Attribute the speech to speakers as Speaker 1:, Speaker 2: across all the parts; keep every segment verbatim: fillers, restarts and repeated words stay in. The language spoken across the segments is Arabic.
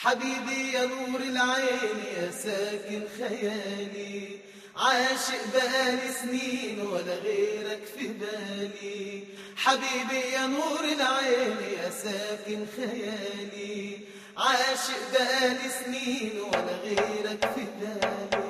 Speaker 1: حبيبي يا نور العين يا ساكن خيالي، عاشق بقالي سنين ولا غيرك في بالي. حبيبي يا نور العين يا ساكن خيالي، عاشق بقالي سنين ولا غيرك في بالي.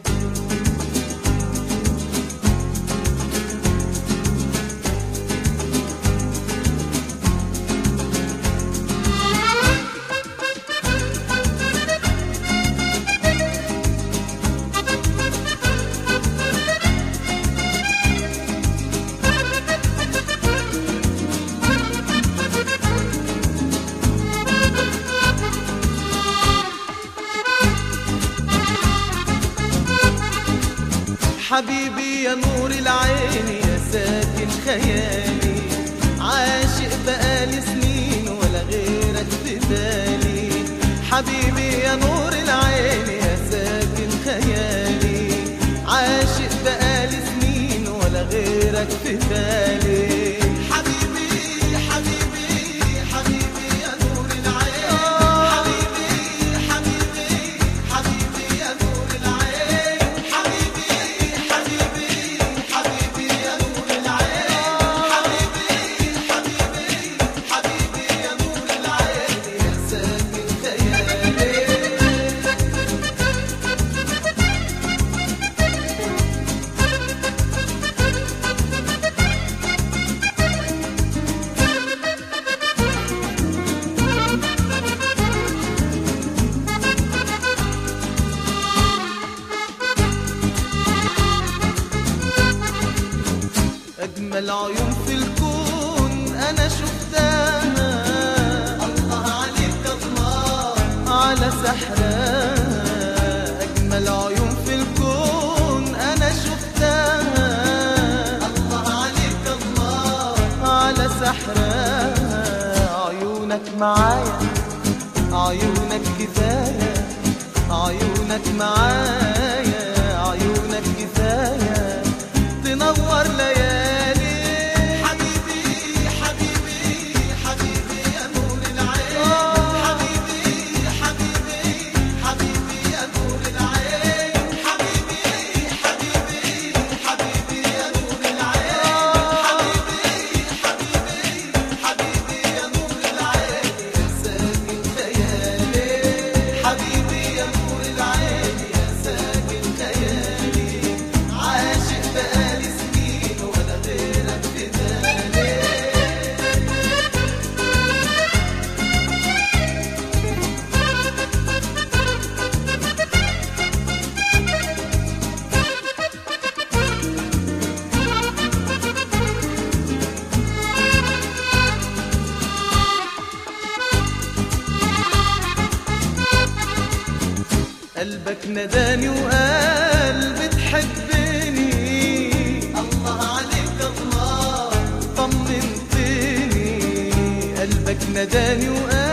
Speaker 1: حبيبي يا نور العين يا ساكن خيالي، عاشق بقالي سنين ولا غيرك في بالي. حبيبي يا نور العين يا ساكن خيالي، عاشق بقالي سنين ولا غيرك في بالي. أجمل عيون في الكون أنا شفتها، الله عليك الله على سحرها. أجمل عيون في الكون أنا شفتها، الله عليك الله على سحرها. عيونك معايا عيونك كفاية، عيونك معايا عيونك كفاية تنور ليالي. حبيبي حبيبي حبيبي يا نور العين، حبيبي حبيبي حبيبي يا نور العين، حبيبي حبيبي حبيبي يا نور العين، حبيبي حبيبي حبيبي يا نور العين يا ساكن خيالي. حبيبي يا نور العين يا ساكن خيالي، عاشق بقالي سنين ولا غيرك في بالي. قلبك نداني وقال بتحبني، الله عليك الله طمنتني. قلبك نداني وقال